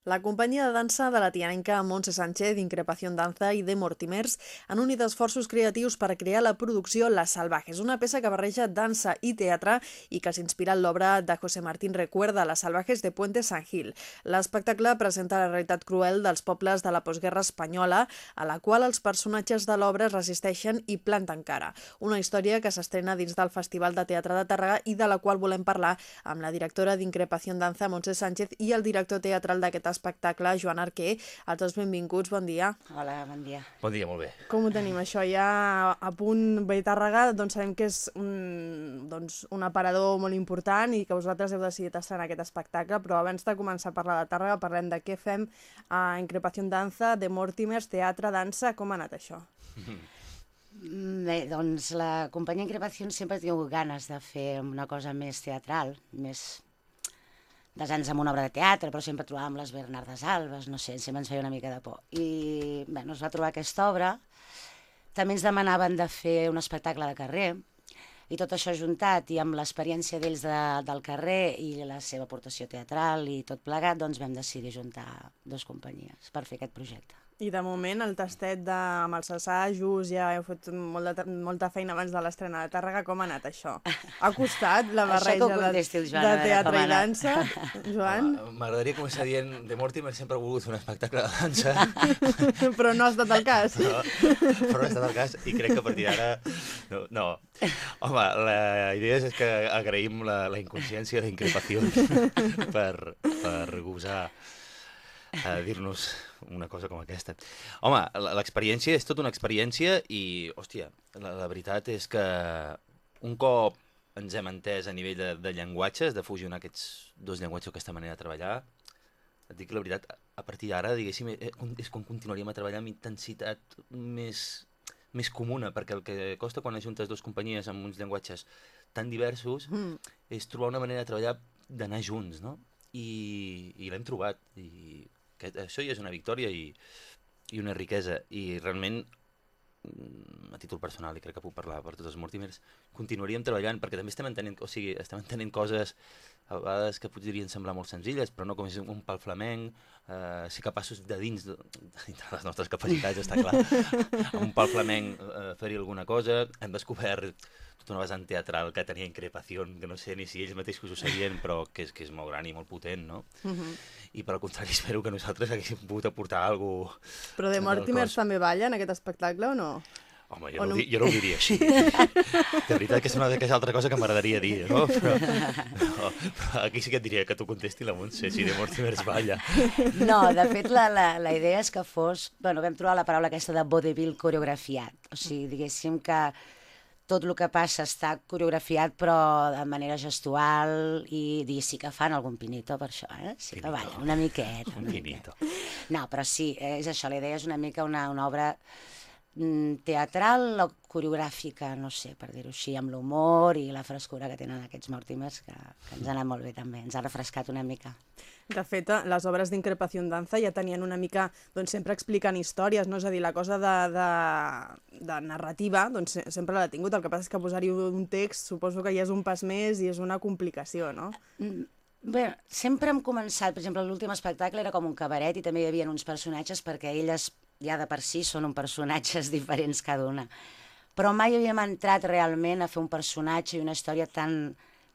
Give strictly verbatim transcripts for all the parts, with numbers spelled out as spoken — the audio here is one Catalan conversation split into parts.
La companyia de dansa de la tianenca Montse Sánchez, Increpación Danza i de Mortimers han unit esforços creatius per crear la producció Las Salvajes, una peça que barreja dansa i teatre i que s'inspira en l'obra de José Martín Recuerda, Las Salvajes de Puente San Gil. L'espectacle presenta la realitat cruel dels pobles de la postguerra espanyola, a la qual els personatges de l'obra es resisteixen i planten cara. Una història que s'estrena dins del Festival de Teatre de Tàrrega i de la qual volem parlar amb la directora d'Increpación Danza, Montse Sánchez, i el director teatral d'aquest espectacle, Joan Arquer. Els dos benvinguts, bon dia. Hola, bon dia. Bon dia, molt bé. Com ho tenim, això? Ja a punt ve Tàrrega, doncs sabem que és un, doncs, un aparador molt important i que vosaltres heu decidit estar en aquest espectacle, però abans de començar a parlar de Tàrrega parlem de què fem a Increpación Danza, de Mortimers, teatre, dansa. Com ha anat això? Bé, doncs la companyia Increpación sempre ha tingut ganes de fer una cosa més teatral, més basant-nos en una obra de teatre, però sempre trobàvem les Bernardes Alves, no sé, sempre ens feia una mica de por. I bé, no es va trobar aquesta obra. També ens demanaven de fer un espectacle de carrer, i tot això juntat, i amb l'experiència d'ells de, del carrer i la seva aportació teatral i tot plegat, doncs vam decidir juntar dues companyies per fer aquest projecte. I de moment el tastet de, amb els assajos, ja heu fet molt de, molta feina abans de l'estrena de Tàrrega. Com ha anat això? Ha costat la barreja de, Joan, de teatre i dansa? Joan? M'agradaria començar dient de Mortimer sempre ha volgut fer un espectacle de dansa. Però no ha estat el cas. Però, però no ha estat el cas i crec que a partir d'ara... No, no. Home, la idea és que agraïm la, la inconsciència d'Increpació per, per gosar a dir-nos una cosa com aquesta. Home, l'experiència és tota una experiència i, hòstia, la, la veritat és que un cop ens hem entès a nivell de, de llenguatges, de fusionar aquests dos llenguatges, aquesta manera de treballar, et dic la veritat, a partir d'ara, diguéssim, és com continuaríem a treballar amb intensitat més, més comuna, perquè el que costa quan ajuntes dues companyies amb uns llenguatges tan diversos mm. és trobar una manera de treballar, d'anar junts, no? I, i l'hem trobat, i que això ja és una victòria i, i una riquesa, i realment, a títol personal, i crec que puc parlar per tots els Mortimers, continuaríem treballant, perquè també estem entenent, o sigui, estem entenent coses a vegades que podrien semblar molt senzilles, però no, com és un pal flamenc, eh, ser capaços de dins, de, de les nostres capacitats, està clar, amb un pal flamenc eh, fer-hi alguna cosa. Hem descobert tota una vessant teatral que tenia Increpació, que no sé ni si ells mateixos ho sabien, però que és, que és molt gran i molt potent, no? Uh -huh. I per al contrari, espero que nosaltres haguéssim pogut aportar alguna cosa. Però de Mortimers també balla en aquest espectacle o no? Home, jo no, no... Di, jo no ho diria així. De veritat que és una és altra cosa que m'agradaria dir, no? Però, no? Però aquí sí que et diria que tu contesti la Montse, si de Mortimers balla. No, de fet, la, la, la idea és que fos... Bueno, vam trobar la paraula aquesta de vodevil coreografiat. O sigui, diguéssim que tot el que passa està coreografiat, però de manera gestual, i, i sí que fan algun pinito per això, eh? Sí pinito. Que ballen una miqueta. Una pinito. Miqueta. No, però sí, és això, la idea és una mica una, una obra teatral o coreogràfica, no sé, per dir-ho així, amb l'humor i la frescura que tenen aquests Mortimers, que, que ens ha anat molt bé també, ens ha refrescat una mica. De fet, les obres d'Increpación Danza ja tenien una mica, doncs sempre expliquen històries, no? És a dir, la cosa de, de, de narrativa, doncs sempre l'ha tingut, el que passa és que posar-hi un text suposo que ja és un pas més i és una complicació, no? Bé, sempre hem començat, per exemple, l'últim espectacle era com un cabaret i també hi havia uns personatges perquè elles ja de per si són un personatges diferents cada una. Però mai havíem entrat realment a fer un personatge i una història tan,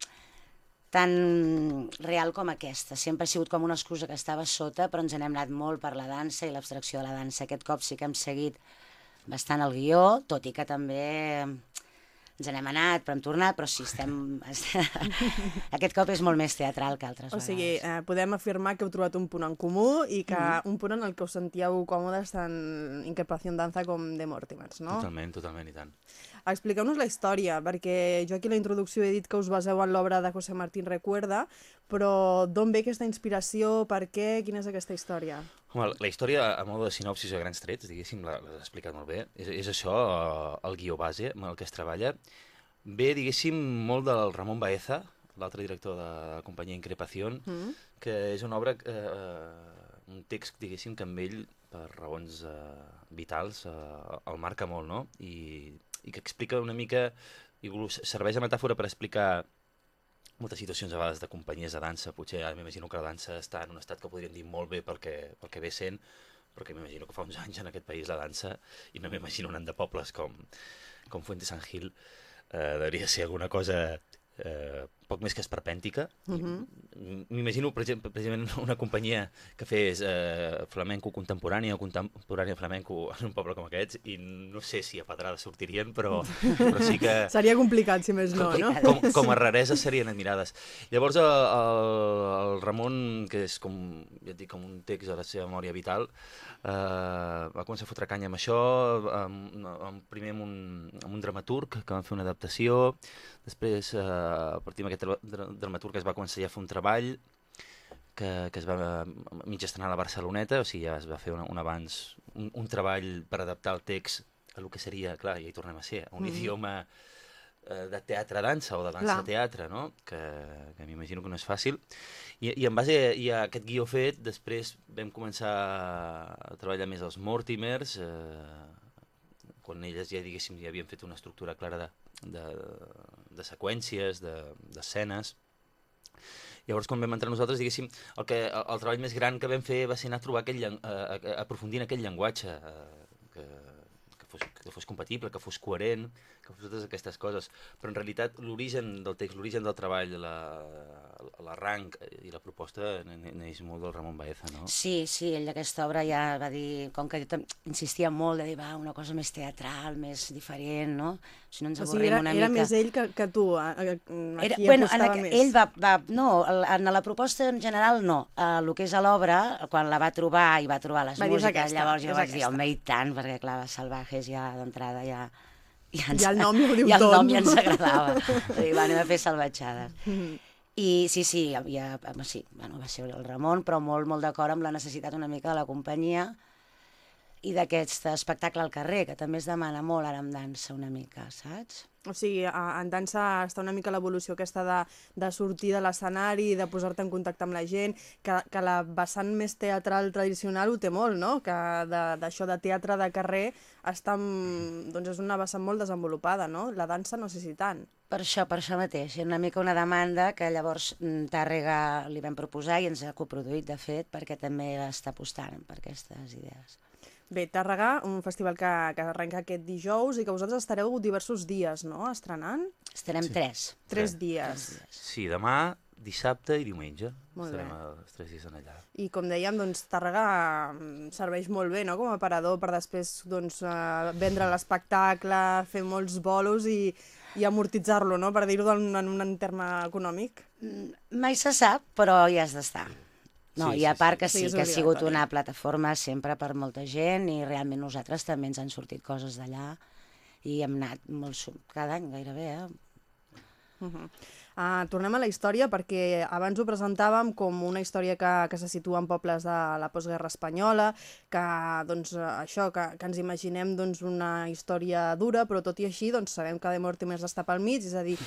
tan real com aquesta. Sempre ha sigut com una excusa que estava sota, però ens n'hem anat molt per la dansa i l'abstracció de la dansa. Aquest cop sí que hem seguit bastant el guió, tot i que també ens n'hem anat, però hem tornat, però sí, estem... Aquest cop és molt més teatral que altres vegades. O sigui, eh, podem afirmar que heu trobat un punt en comú i que mm-hmm. un punt en el que us sentíeu còmodes tant Increpación Danza com de Mortimers, no? Totalment, totalment, i tant. Expliqueu-nos la història, perquè jo aquí a la introducció he dit que us baseu en l'obra de José Martín Recuerda, però d'on ve aquesta inspiració, per què, quina és aquesta història? Home, la història, a mode de sinopsis a grans trets, diguéssim, l'has explicat molt bé. És, és això, el guió base amb el que es treballa. Ve, diguéssim, molt del Ramon Baeza, l'altre director de la companyia Increpación, mm. que és una obra, eh, un text, diguéssim, que amb ell, per raons eh, vitals, eh, el marca molt, no? I, i que explica una mica, i serveix de metàfora per explicar moltes situacions a vegades de companyies de dansa, potser ara m'imagino que la dansa està en un estat que podríem dir molt bé pel que, pel que ve sent, perquè m'imagino que fa uns anys en aquest país la dansa, i no m'imagino anant de pobles com, com Fuente San Gil, eh, devia ser alguna cosa eh, poc més que esperpèntica. Uh-huh. M'imagino, per exemple, precisament una companyia que fes eh, flamenco contemporani o contemporani flamenco en un poble com aquest, i no sé si a pedrades sortirien, però, però sí que... Seria complicat, si més no, no? Com, com a raresa serien admirades. Llavors el, el, el Ramon, que és com, ja et dic, com un text de la seva memòria vital, eh, va començar a fotre canya amb això, amb, amb, primer amb un, amb un dramaturg que van fer una adaptació, després eh, a partir d'aquest dramaturg es va començar ja a fer un treball que, que es va mig estrenar a la Barceloneta, o sigui, ja es va fer un, un abans, un, un treball per adaptar el text a el que seria, clar, ja hi tornem a ser, un mm. idioma eh, de teatre-dansa o de dansa-teatre, no? Que, que m'imagino que no és fàcil. I, i en base a, a aquest guió fet, després vam començar a treballar més els Mortimers, eh, quan elles ja, diguéssim, ja havien fet una estructura clara de, de, de seqüències, d'escenes. Llavors, quan vam entrar nosaltres, diguéssim, el, que, el, el treball més gran que vam fer va ser anar a trobar aquell, a, a, a aprofundir en aquell llenguatge, eh, que, que, fos, que fos compatible, que fos coherent, que fos totes aquestes coses. Però en realitat l'origen del text, l'origen del treball, l'arranc i la proposta neix molt del Ramon Baeza, no? Sí, sí, ell d'aquesta obra ja va dir, com que jo insistia molt de dir, va, una cosa més teatral, més diferent, no? Si no ens avorrim o sigui, era, una era mica... més ell que, que tu, aquí era, apostava bueno, en, més. ell va, va... No, en la proposta en general no. El que és a l'obra, quan la va trobar i va trobar les va dir, músiques, aquesta, llavors jo vaig aquesta. dir, home, i tant, perquè clar, Salvajes ja d'entrada ja... Ja, ens, ja el nom ja ho diu ja el tot. nom ja ens agradava. I va, anem a fer salvatjades. Mm. I sí, sí, ja, sí bueno, va ser el Ramon, però molt, molt d'acord amb la necessitat una mica de la companyia i d'aquest espectacle al carrer, que també es demana molt ara amb dansa una mica, saps? O sigui, en dansa està una mica l'evolució aquesta de, de sortir de l'escenari, de posar-te en contacte amb la gent, que, que la vessant més teatral tradicional ho té molt, no? Que d'això de, de teatre de carrer està, doncs és una vessant molt desenvolupada, no? La dansa no sé si tant. Per això, per això mateix, una mica una demanda que llavors Tàrrega li vam proposar i ens ha coproduït, de fet, perquè també està apostant per aquestes idees. Bé, Tàrrega, un festival que, que arrenca aquest dijous i que vosaltres estareu diversos dies, no?, estrenant? Estarem sí. tres. Tres dies. Sí, demà, dissabte i diumenge. Molt estarem bé. els tres dies en allà. I com dèiem, doncs, Tàrrega serveix molt bé, no?, com a aparador per després doncs, vendre l'espectacle, fer molts bolos i, i amortitzar-lo, no?, per dir-ho en, en un terme econòmic. Mai se sap, però hi has d'estar. No, sí, i a part sí, que sí, sí, és que ha sigut obligatori. una plataforma sempre per molta gent i realment nosaltres també ens han sortit coses d'allà i hem anat molt, cada any gairebé, eh? Uh-huh. Uh, tornem a la història perquè abans ho presentàvem com una història que, que se situa en pobles de la postguerra espanyola, que, doncs, això, que, que ens imaginem doncs, una història dura, però tot i així doncs, sabem que de Mortimers està pel mig, és a dir...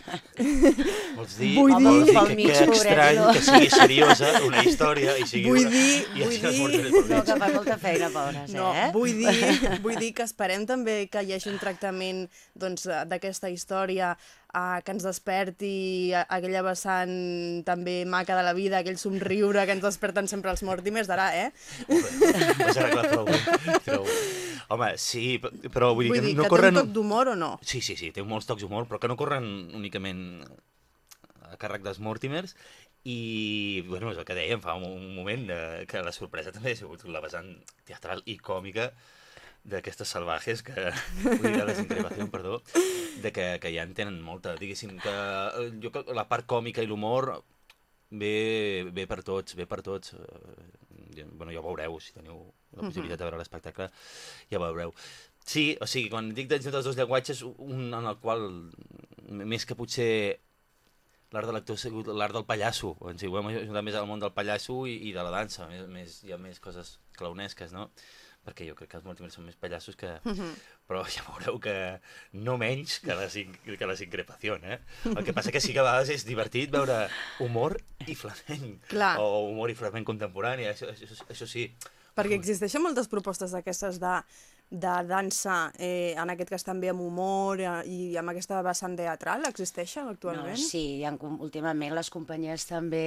Vols dir, Vull vols dir- dir Pel que, mig, que estrany pobret, que sigui seriosa una història i sigui Vull una... dir- i vull hagi els dir- Mortimers pel No, mig. que fa molta feina, pobres, No, eh? vull dir, vull dir que esperem també que hi hagi un tractament doncs, d'aquesta història uh, que ens desperti aquella vessant també maca de la vida, aquell somriure que ens desperten sempre els Mortimers d'ara, eh? Vas arreglar prou bé. Prou. Home, sí, però vull dir Vull que dir, no que corren... té un toc d'humor o no? Sí, sí, sí, té molts tocs d'humor, però que no corren únicament a càrrec dels Mortimers i, bueno, és el que dèiem fa un moment, de, que la sorpresa també ha sigut la vessant teatral i còmica d'aquestes salvajes, que, vull dir, de desincrepació, perdó, de que, que ja en tenen molta, diguéssim, que jo, la part còmica i l'humor ve, ve per tots, ve per tots. Bueno, ja ho veureu, si teniu la possibilitat de veure l'espectacle, ja ho veureu. Sí, o sigui, quan dic dels dos llenguatges, un en el qual, més que potser l'art de l'actor ha sigut l'art del pallasso, ens hi hem ajudat més al món del pallasso i, i de la dansa, més, més, hi ha més coses clownesques, no? Perquè jo crec que els Mortimers són més pallassos que... Uh-huh. Però ja veureu que no menys que la, que la sincrepació, eh? El que passa que sí que a vegades és divertit veure humor i flamenc. Clar. O humor i flamenc contemporani, això, això, això sí. Perquè existeixen moltes propostes d'aquestes de de dansa, eh, en aquest cas també amb humor eh, i amb aquesta vessant teatral, existeixen actualment? No, sí, hi ha, últimament les companyies també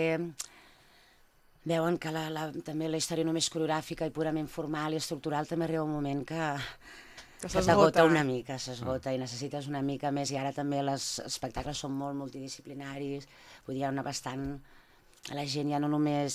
veuen que la, la, també la història només coreogràfica i purament formal i estructural també arriba un moment que, Que que t'agota una mica, s'esgota i necessites una mica més, i ara també els espectacles són molt multidisciplinaris, vull dir, hi ha una bastant... La gent ja no només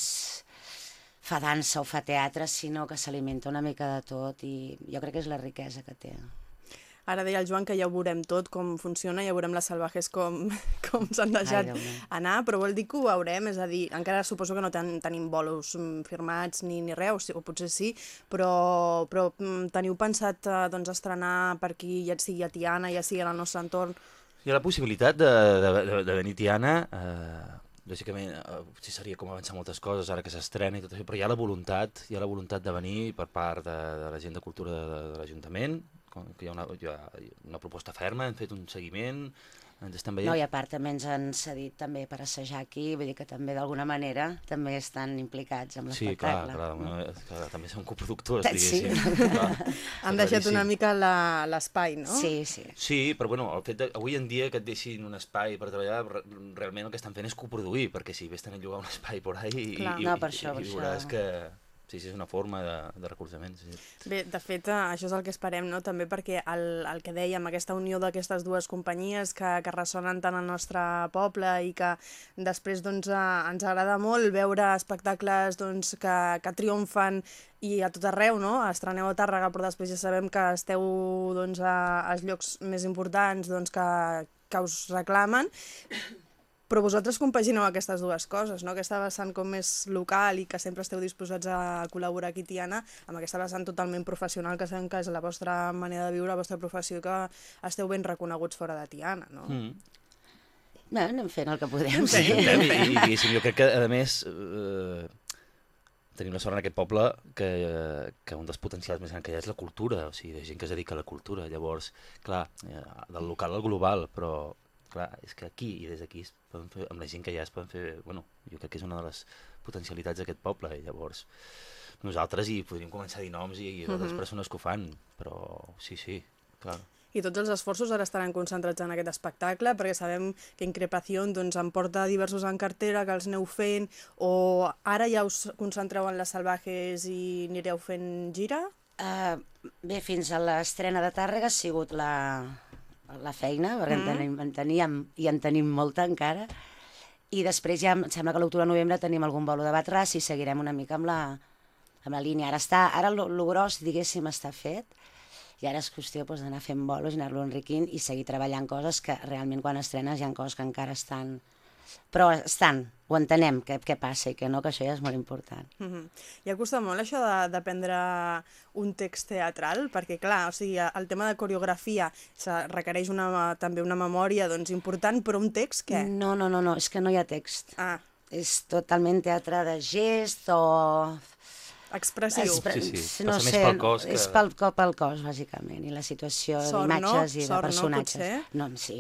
fa dansa o fa teatre, sinó que s'alimenta una mica de tot, i jo crec que és la riquesa que té. Ara deia el Joan que ja ho veurem tot, com funciona, ja veurem les salvajes com, com s'han deixat Ai, anar, però vol dir que ho veurem, és a dir, encara suposo que no ten, tenim bolos firmats ni, ni res, o, o potser sí, però, però teniu pensat eh, doncs, estrenar per aquí, ja sigui a Tiana, ja sigui al nostre entorn? Hi ha la possibilitat de, de, de, de venir a Tiana, eh, lògicament, eh, potser seria com avançar moltes coses ara que s'estrena i tot això, però hi ha la voluntat, hi ha la voluntat de venir per part de, de la gent de cultura de, de l'Ajuntament, que hi ha, una, hi ha una proposta ferma, hem fet un seguiment, ens estan veient... No, i a part també ens han cedit també per assajar aquí, vull dir que també d'alguna manera també estan implicats amb l'espectacle. Sí, clar, clar, clar, també són coproductors, sí. diguéssim. Clar, han deixat una mica l'espai, no? Sí, sí. Sí, però bueno, el fet d'avui en dia que et deixin un espai per treballar, realment el que estan fent és coproduir, perquè si vés a llogar un espai por ahí i, i, no, per això, i, i veuràs això. que... Sí, sí, és una forma de, de recolzament. Sí. Bé, de fet, això és el que esperem, no? També perquè el, el que dèiem, aquesta unió d'aquestes dues companyies que, que ressonen tant al nostre poble i que després doncs, ens agrada molt veure espectacles doncs, que, que triomfen i a tot arreu, no? Estreneu a Tàrrega, però després ja sabem que esteu doncs, a, als llocs més importants doncs, que, que us reclamen. Però vosaltres compagineu aquestes dues coses, no? Aquesta vessant com més local i que sempre esteu disposats a col·laborar aquí a Tiana, amb aquesta vessant totalment professional que sabem que és la vostra manera de viure, la vostra professió, que esteu ben reconeguts fora de Tiana, no? Mm. Bé, anem fent el que podem. Sí, sí. I, i diguéssim, jo crec que, a més, eh, tenim la sort en aquest poble que, eh, que un dels potencials més grans que hi ha és la cultura, o sigui, hi ha gent que es dedica a la cultura, llavors, clar, eh, del local al global, però... Clar, és que aquí i des d'aquí, amb la gent que hi ha, es poden fer... Bueno, jo crec que és una de les potencialitats d'aquest poble, i llavors nosaltres hi podríem començar a dir noms i, i a les persones que ho fan, però sí, sí, clar. I tots els esforços ara estaran concentrats en aquest espectacle, perquè sabem que Increpación doncs, en porta diversos en cartera, que els aneu fent, o ara ja us concentreu en les salvajes i anireu fent gira? Uh, bé, fins a l'estrena de Tàrrega ha sigut la... la feina, perquè mm. en, tenim, en teníem i en tenim molta encara, i després ja em sembla que a l'octubre-novembre tenim algun bolo de Batràs i seguirem una mica amb la, amb la línia. Ara està, ara lo, lo gros, diguéssim, està fet, i ara és qüestió doncs, d'anar fent bolos i anar-lo enriquint i seguir treballant coses que realment quan estrenes hi ha coses que encara estan... Però estan, ho entenem, què, què passa i què no, que això ja és molt important. Mm-hmm. I ha costat molt això d'aprendre un text teatral? Perquè, clar, o sigui, el tema de coreografia requereix una, també una memòria doncs, important, però un text, què? No, no, no, no, és que no hi ha text. Ah. És totalment teatre de gest o... Expressiu. Expre... Sí, sí, no passa sé, més pel cos que... És pel, pel cos, bàsicament, i la situació d'imatges no? i de Sort, personatges. No, no, sí.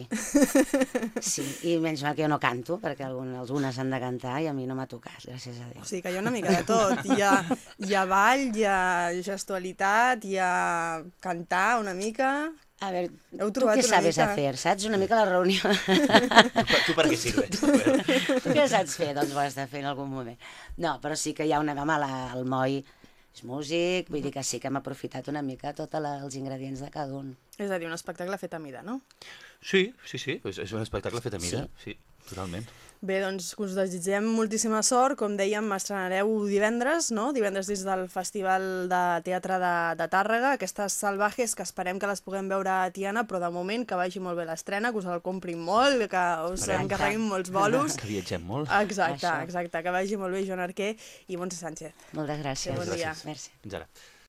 Sí, i menys mal que jo no canto, perquè algunes, algunes han de cantar i a mi no m'ha tocat, gràcies a Déu. O sigui que hi ha una mica de tot. Hi ha, hi ha ball, hi ha gestualitat, hi ha cantar una mica... A veure, tu què sabes mica? Hacer, saps? Una mica la reunió. tu, tu per què sirves? Tu què saps fer? Doncs ho has de fer en algun moment. No, però sí que hi ha una... Home, la, el Moi és músic, vull dir que sí que hem aprofitat una mica tots els ingredients de cada un. És a dir, un espectacle fet a mida, no? Sí, sí, sí, és un espectacle fet a mida, sí, sí totalment. Bé, doncs us desitgem moltíssima sort. Com dèiem, estrenareu divendres, no? Divendres dins del Festival de Teatre de, de Tàrrega, aquestes salvajes que esperem que les puguem veure a Tiana, però de moment que vagi molt bé l'estrena, que us el comprin molt, que us encarreguin molts bolos. Que viatgem molt. Exacte, exacte, que vagi molt bé, Joan Arquer i Montse Sánchez. Moltes gràcies. Bon dia. Gràcies. Merci. Fins ara.